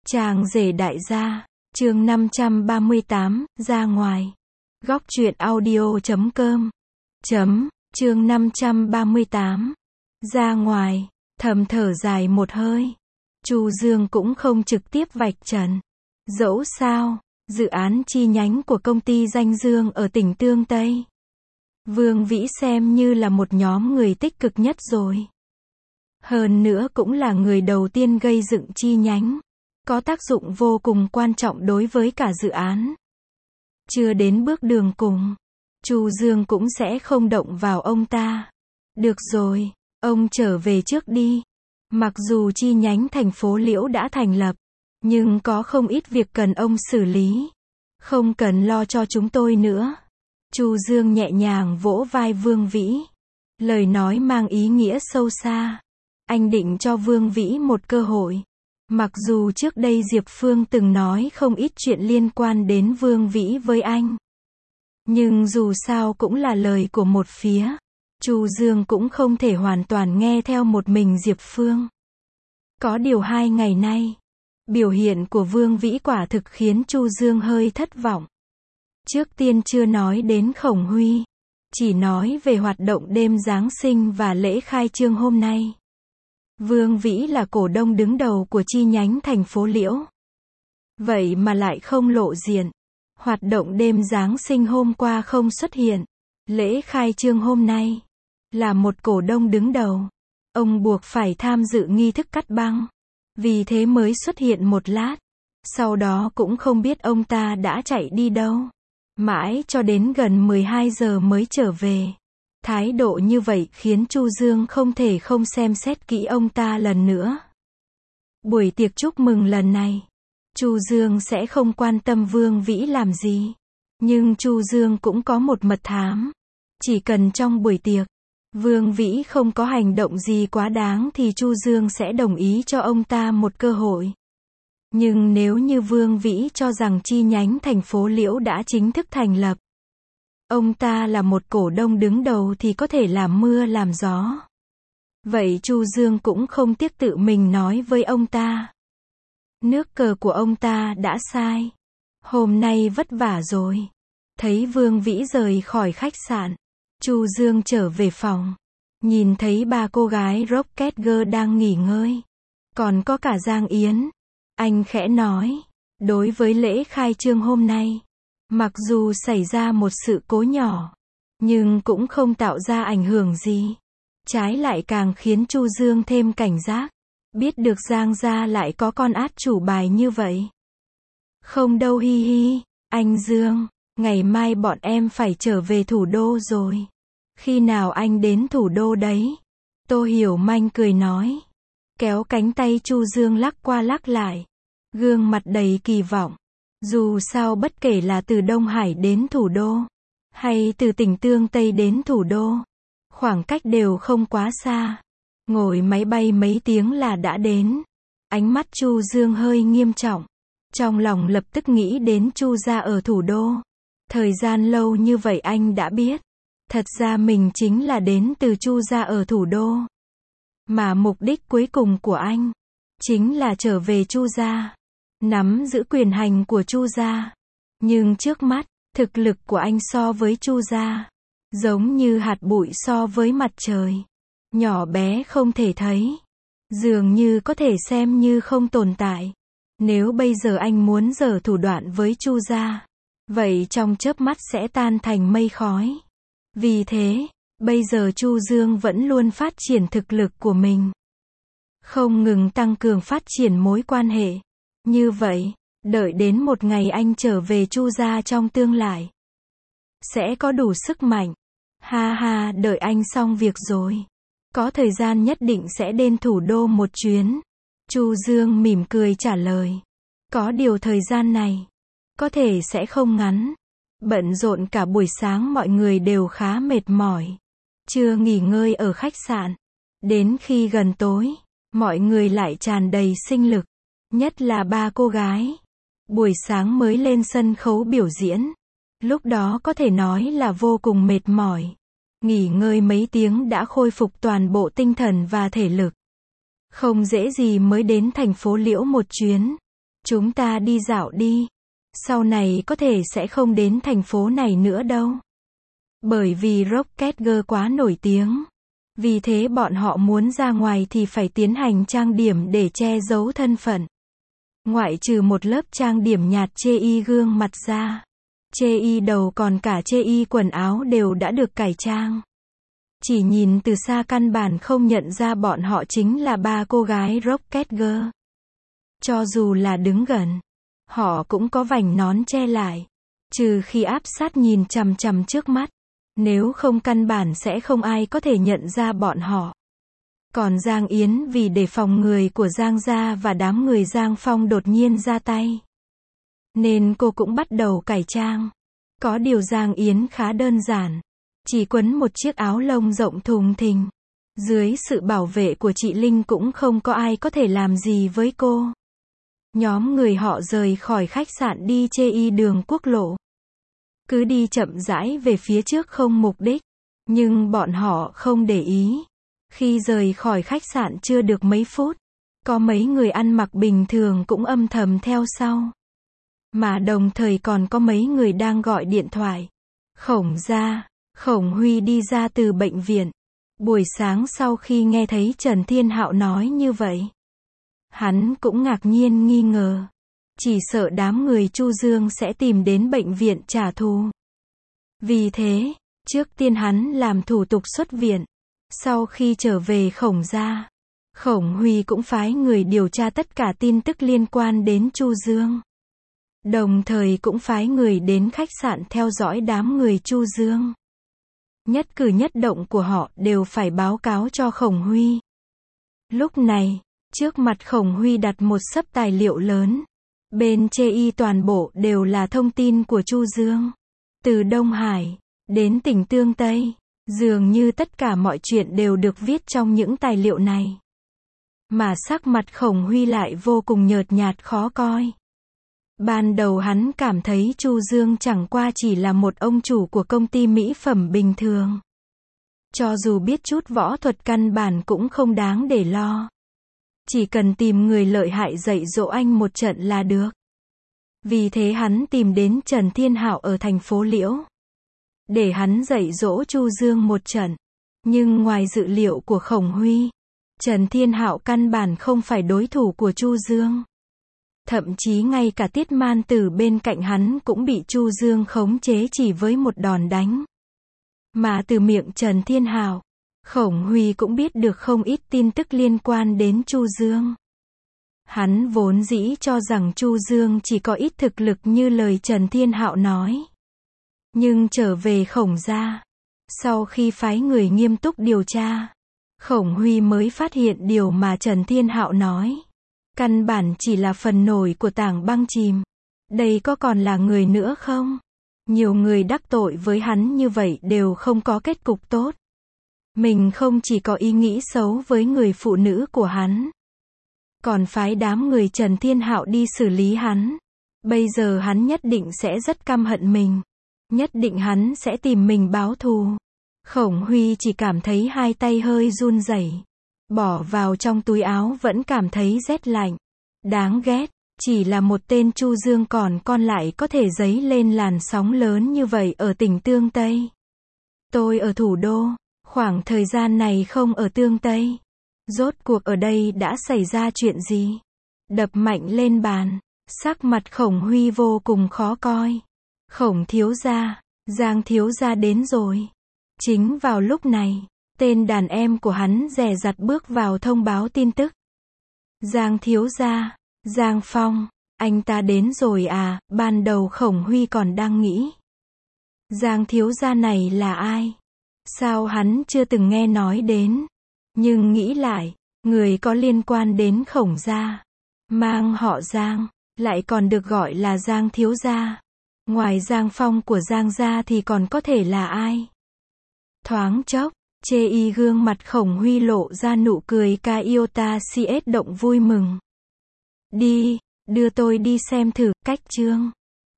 Chàng rể đại gia, chương 538, ra ngoài. Góc truyện audio.com. Chương 538. Ra ngoài, thầm thở dài một hơi. Chu Dương cũng không trực tiếp vạch trần. Dẫu sao, dự án chi nhánh của công ty Danh Dương ở tỉnh Tương Tây, Vương Vĩ xem như là một nhóm người tích cực nhất rồi. Hơn nữa cũng là người đầu tiên gây dựng chi nhánh, có tác dụng vô cùng quan trọng đối với cả dự án. Chưa đến bước đường cùng, Chu Dương cũng sẽ không động vào ông ta. Được rồi, ông trở về trước đi. Mặc dù chi nhánh thành phố Liễu đã thành lập, nhưng có không ít việc cần ông xử lý. Không cần lo cho chúng tôi nữa. Chu Dương nhẹ nhàng vỗ vai Vương Vĩ. Lời nói mang ý nghĩa sâu xa. Anh định cho Vương Vĩ một cơ hội. Mặc dù trước đây Diệp Phương từng nói không ít chuyện liên quan đến Vương Vĩ với anh, nhưng dù sao cũng là lời của một phía. Chu Dương cũng không thể hoàn toàn nghe theo một mình Diệp Phương. Có điều 2 ngày nay, biểu hiện của Vương Vĩ quả thực khiến Chu Dương hơi thất vọng. Trước tiên chưa nói đến Khổng Huy, chỉ nói về hoạt động đêm Giáng sinh và lễ khai trương hôm nay. Vương Vĩ là cổ đông đứng đầu của chi nhánh thành phố Liễu. Vậy mà lại không lộ diện. Hoạt động đêm Giáng sinh hôm qua không xuất hiện. Lễ khai trương hôm nay là một cổ đông đứng đầu. Ông buộc phải tham dự nghi thức cắt băng. Vì thế mới xuất hiện một lát. Sau đó cũng không biết ông ta đã chạy đi đâu. Mãi cho đến gần 12 giờ mới trở về. Thái độ như vậy khiến Chu Dương không thể không xem xét kỹ ông ta lần nữa. Buổi tiệc chúc mừng lần này, Chu Dương sẽ không quan tâm Vương Vĩ làm gì. Nhưng Chu Dương cũng có một mật thám. Chỉ cần trong buổi tiệc, Vương Vĩ không có hành động gì quá đáng thì Chu Dương sẽ đồng ý cho ông ta một cơ hội. Nhưng nếu như Vương Vĩ cho rằng chi nhánh thành phố Liễu đã chính thức thành lập, ông ta là một cổ đông đứng đầu thì có thể làm mưa làm gió. Vậy Chu Dương cũng không tiếc tự mình nói với ông ta. Nước cờ của ông ta đã sai. Hôm nay vất vả rồi. Thấy Vương Vĩ rời khỏi khách sạn, Chu Dương trở về phòng. Nhìn thấy 3 cô gái Rocket Girl đang nghỉ ngơi. Còn có cả Giang Yến. Anh khẽ nói, đối với lễ khai trương hôm nay, mặc dù xảy ra một sự cố nhỏ, nhưng cũng không tạo ra ảnh hưởng gì. Trái lại càng khiến Chu Dương thêm cảnh giác. Biết được Giang gia lại có con át chủ bài như vậy. Không đâu hi hi, anh Dương, ngày mai bọn em phải trở về thủ đô rồi. Khi nào anh đến thủ đô đấy? Tô Hiểu Manh cười nói. Kéo cánh tay Chu Dương lắc qua lắc lại. Gương mặt đầy kỳ vọng. Dù sao bất kể là từ Đông Hải đến thủ đô, hay từ tỉnh Tương Tây đến thủ đô, khoảng cách đều không quá xa. Ngồi máy bay mấy tiếng là đã đến. Ánh mắt Chu Dương hơi nghiêm trọng. Trong lòng lập tức nghĩ đến Chu gia ở thủ đô. Thời gian lâu như vậy anh đã biết. Thật ra mình chính là đến từ Chu gia ở thủ đô. Mà mục đích cuối cùng của anh chính là trở về Chu gia, nắm giữ quyền hành của Chu gia. Nhưng trước mắt, thực lực của anh so với Chu gia giống như hạt bụi so với mặt trời. Nhỏ bé không thể thấy. Dường như có thể xem như không tồn tại. Nếu bây giờ anh muốn giở thủ đoạn với Chu gia, vậy trong chớp mắt sẽ tan thành mây khói. Vì thế, bây giờ Chu Dương vẫn luôn phát triển thực lực của mình. Không ngừng tăng cường phát triển mối quan hệ. Như vậy, đợi đến một ngày anh trở về Chu gia trong tương lai, sẽ có đủ sức mạnh. Ha ha, đợi anh xong việc rồi. Có thời gian nhất định sẽ đến thủ đô một chuyến. Chu Dương mỉm cười trả lời. Có điều thời gian này, có thể sẽ không ngắn. Bận rộn cả buổi sáng mọi người đều khá mệt mỏi. Chưa nghỉ ngơi ở khách sạn. Đến khi gần tối, mọi người lại tràn đầy sinh lực. Nhất là 3 cô gái. Buổi sáng mới lên sân khấu biểu diễn. Lúc đó có thể nói là vô cùng mệt mỏi. Nghỉ ngơi mấy tiếng đã khôi phục toàn bộ tinh thần và thể lực. Không dễ gì mới đến thành phố Liễu một chuyến. Chúng ta đi dạo đi. Sau này có thể sẽ không đến thành phố này nữa đâu. Bởi vì Rocket Girl quá nổi tiếng. Vì thế bọn họ muốn ra ngoài thì phải tiến hành trang điểm để che giấu thân phận. Ngoại trừ một lớp trang điểm nhạt chê y gương mặt ra. Chê y đầu còn cả chê y quần áo đều đã được cải trang. Chỉ nhìn từ xa căn bản không nhận ra bọn họ chính là ba cô gái Rocket Girl. Cho dù là đứng gần, họ cũng có vành nón che lại. Trừ khi áp sát nhìn chằm chằm trước mắt. Nếu không căn bản sẽ không ai có thể nhận ra bọn họ. Còn Giang Yến vì đề phòng người của Giang gia và đám người Giang Phong đột nhiên ra tay. Nên cô cũng bắt đầu cải trang. Có điều Giang Yến khá đơn giản. Chỉ quấn một chiếc áo lông rộng thùng thình. Dưới sự bảo vệ của chị Linh cũng không có ai có thể làm gì với cô. Nhóm người họ rời khỏi khách sạn đi chê y đường quốc lộ. Cứ đi chậm rãi về phía trước không mục đích. Nhưng bọn họ không để ý. Khi rời khỏi khách sạn chưa được mấy phút, có mấy người ăn mặc bình thường cũng âm thầm theo sau. Mà đồng thời còn có mấy người đang gọi điện thoại. Khổng Huy đi ra từ bệnh viện. Buổi sáng sau khi nghe thấy Trần Thiên Hạo nói như vậy, hắn cũng ngạc nhiên nghi ngờ. Chỉ sợ đám người Chu Dương sẽ tìm đến bệnh viện trả thù. Vì thế, trước tiên hắn làm thủ tục xuất viện. Sau khi trở về Khổng gia, Khổng Huy cũng phái người điều tra tất cả tin tức liên quan đến Chu Dương. Đồng thời cũng phái người đến khách sạn theo dõi đám người Chu Dương. Nhất cử nhất động của họ đều phải báo cáo cho Khổng Huy. Lúc này, trước mặt Khổng Huy đặt một xấp tài liệu lớn. Bên chê y toàn bộ đều là thông tin của Chu Dương. Từ Đông Hải đến tỉnh Tương Tây, dường như tất cả mọi chuyện đều được viết trong những tài liệu này. Mà sắc mặt Khổng Huy lại vô cùng nhợt nhạt khó coi. Ban đầu hắn cảm thấy Chu Dương chẳng qua chỉ là một ông chủ của công ty mỹ phẩm bình thường. Cho dù biết chút võ thuật căn bản cũng không đáng để lo. Chỉ cần tìm người lợi hại dạy dỗ anh một trận là được. Vì thế hắn tìm đến Trần Thiên Hạo ở thành phố Liễu. Để hắn dạy dỗ Chu Dương một trận. Nhưng ngoài dự liệu của Khổng Huy, Trần Thiên Hạo căn bản không phải đối thủ của Chu Dương. Thậm chí ngay cả Tiết Man Tử bên cạnh hắn cũng bị Chu Dương khống chế chỉ với một đòn đánh. Mà từ miệng Trần Thiên Hạo, Khổng Huy cũng biết được không ít tin tức liên quan đến Chu Dương. Hắn vốn dĩ cho rằng Chu Dương chỉ có ít thực lực như lời Trần Thiên Hạo nói. Nhưng trở về Khổng gia, sau khi phái người nghiêm túc điều tra, Khổng Huy mới phát hiện điều mà Trần Thiên Hạo nói. Căn bản chỉ là phần nổi của tảng băng chìm. Đây có còn là người nữa không? Nhiều người đắc tội với hắn như vậy đều không có kết cục tốt. Mình không chỉ có ý nghĩ xấu với người phụ nữ của hắn, còn phái đám người Trần Thiên Hạo đi xử lý hắn. Bây giờ hắn nhất định sẽ rất căm hận mình. Nhất định hắn sẽ tìm mình báo thù. Khổng Huy chỉ cảm thấy hai tay hơi run rẩy. Bỏ vào trong túi áo vẫn cảm thấy rét lạnh. Đáng ghét, chỉ là một tên Chu Dương còn lại có thể dấy lên làn sóng lớn như vậy ở tỉnh Tương Tây. Tôi ở thủ đô, khoảng thời gian này không ở Tương Tây. Rốt cuộc ở đây đã xảy ra chuyện gì? Đập mạnh lên bàn, sắc mặt Khổng Huy vô cùng khó coi. Khổng thiếu gia, Giang thiếu gia đến rồi. Chính vào lúc này, tên đàn em của hắn dè dặt bước vào thông báo tin tức. Giang thiếu gia, Giang Phong, anh ta đến rồi à? Ban đầu Khổng Huy còn đang nghĩ, Giang thiếu gia này là ai? Sao hắn chưa từng nghe nói đến? Nhưng nghĩ lại, người có liên quan đến Khổng gia, mang họ Giang, lại còn được gọi là Giang thiếu gia. Ngoài Giang Phong của Giang gia thì còn có thể là ai? Thoáng chốc, chê y gương mặt Khổng Huy lộ ra nụ cười ca iota CS động vui mừng. Đi, đưa tôi đi xem thử, cách chương.